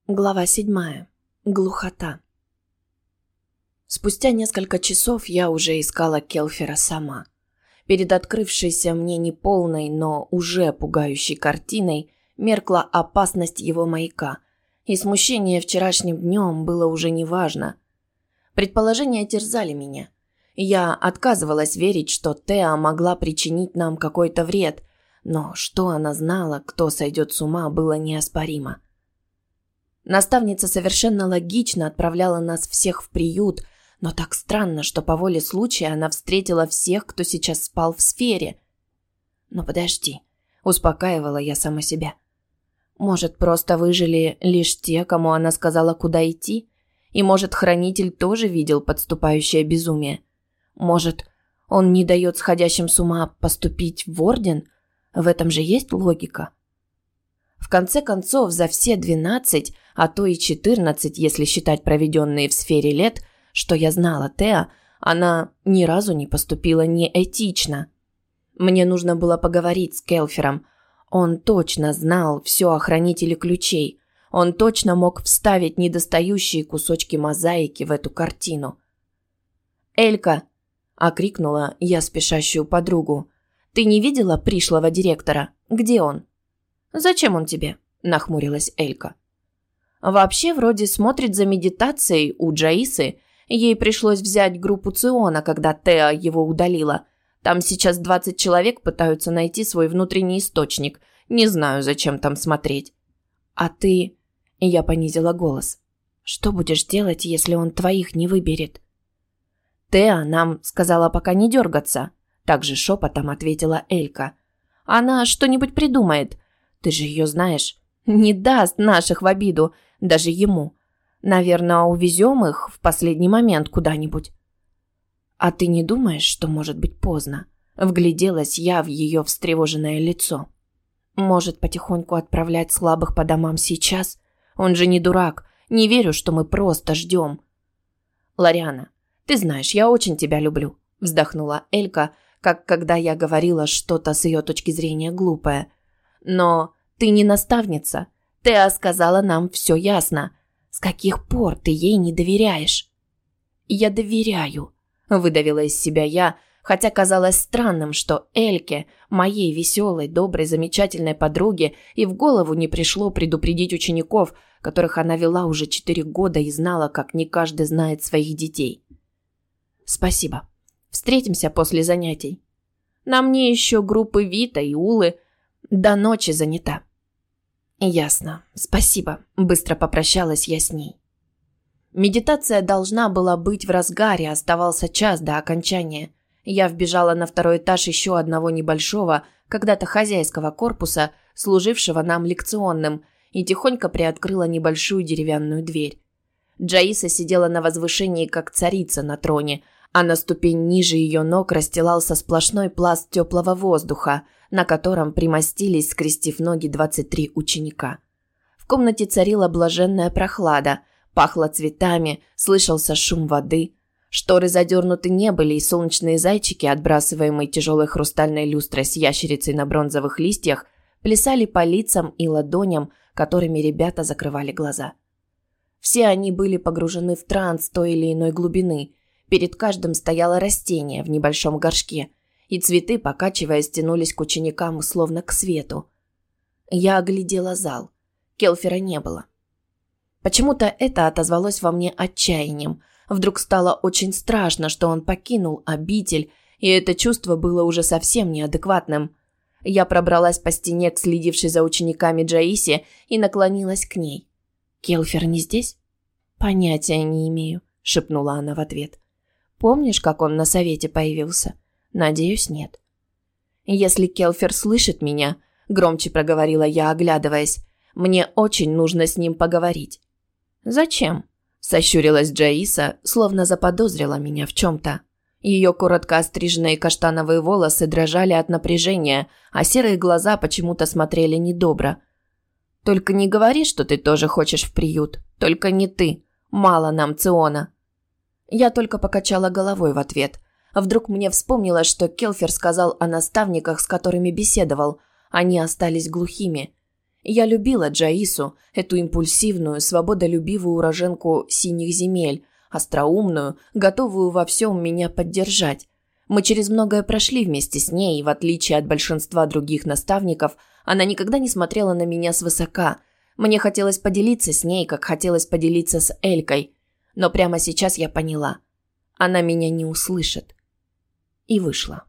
Глава 7. Глухота. Спустя несколько часов я уже искала Келфера сама. Перед открывшейся мне неполной, но уже пугающей картиной меркла опасность его маяка, и смущение вчерашним днем было уже неважно. Предположения терзали меня. Я отказывалась верить, что Теа могла причинить нам какой-то вред, но что она знала, кто сойдет с ума, было неоспоримо. Наставница совершенно логично отправляла нас всех в приют, но так странно, что по воле случая она встретила всех, кто сейчас спал в сфере. Но подожди, успокаивала я сама себя. Может, просто выжили лишь те, кому она сказала, куда идти? И может, хранитель тоже видел подступающее безумие? Может, он не дает сходящим с ума поступить в орден? В этом же есть логика. В конце концов, за все 12, а то и 14, если считать проведенные в сфере лет, что я знала Теа, она ни разу не поступила неэтично. Мне нужно было поговорить с Келфером. Он точно знал все о хранителе ключей. Он точно мог вставить недостающие кусочки мозаики в эту картину. «Элька!» – окрикнула я спешащую подругу. «Ты не видела пришлого директора? Где он?» «Зачем он тебе?» – нахмурилась Элька. «Вообще, вроде смотрит за медитацией у Джаисы. Ей пришлось взять группу Циона, когда Теа его удалила. Там сейчас 20 человек пытаются найти свой внутренний источник. Не знаю, зачем там смотреть». «А ты...» – я понизила голос. «Что будешь делать, если он твоих не выберет?» «Теа нам сказала пока не дергаться», – также шепотом ответила Элька. «Она что-нибудь придумает. Ты же ее знаешь. Не даст наших в обиду, даже ему. Наверное, увезем их в последний момент куда-нибудь». «А ты не думаешь, что может быть поздно?» Вгляделась я в ее встревоженное лицо. «Может, потихоньку отправлять слабых по домам сейчас? Он же не дурак. Не верю, что мы просто ждем». «Лариана, ты знаешь, я очень тебя люблю», вздохнула Элька, как когда я говорила что-то с ее точки зрения глупое. «Но ты не наставница. Теа сказала нам все ясно. С каких пор ты ей не доверяешь?» «Я доверяю», – выдавила из себя я, хотя казалось странным, что Эльке, моей веселой, доброй, замечательной подруге, и в голову не пришло предупредить учеников, которых она вела уже 4 года и знала, как не каждый знает своих детей. «Спасибо. Встретимся после занятий. На мне еще группы Вита и Улы. До ночи занята». «Ясно. Спасибо», – быстро попрощалась я с ней. Медитация должна была быть в разгаре, оставался час до окончания. Я вбежала на 2-й этаж еще одного небольшого, когда-то хозяйского корпуса, служившего нам лекционным, и тихонько приоткрыла небольшую деревянную дверь. Джаиса сидела на возвышении, как царица на троне, а на ступень ниже ее ног расстилался сплошной пласт теплого воздуха, на котором примостились, скрестив ноги, 23 ученика. В комнате царила блаженная прохлада, пахло цветами, слышался шум воды. Шторы задернуты не были, и солнечные зайчики, отбрасываемые тяжелой хрустальной люстрой с ящерицей на бронзовых листьях, плясали по лицам и ладоням, которыми ребята закрывали глаза. Все они были погружены в транс той или иной глубины. Перед каждым стояло растение в небольшом горшке, и цветы, покачиваясь, тянулись к ученикам, словно к свету. Я оглядела зал. Келфера не было. Почему-то это отозвалось во мне отчаянием. Вдруг стало очень страшно, что он покинул обитель, и это чувство было уже совсем неадекватным. Я пробралась по стене к следившей за учениками Джаисе и наклонилась к ней. «Келфер не здесь?» «Понятия не имею», – шепнула она в ответ. «Помнишь, как он на совете появился? Надеюсь, нет». «Если Келфер слышит меня», – громче проговорила я, оглядываясь, – «мне очень нужно с ним поговорить». «Зачем?» – сощурилась Джаиса, словно заподозрила меня в чем-то. Ее коротко остриженные каштановые волосы дрожали от напряжения, а серые глаза почему-то смотрели недобро. «Только не говори, что ты тоже хочешь в приют. Только не ты. Мало нам Циона». Я только покачала головой в ответ. Вдруг мне вспомнилось, что Келфер сказал о наставниках, с которыми беседовал. Они остались глухими. Я любила Джаису, эту импульсивную, свободолюбивую уроженку синих земель, остроумную, готовую во всем меня поддержать. Мы через многое прошли вместе с ней, и в отличие от большинства других наставников, она никогда не смотрела на меня свысока. Мне хотелось поделиться с ней, как хотелось поделиться с Элькой. Но прямо сейчас я поняла. Она меня не услышит. И вышла.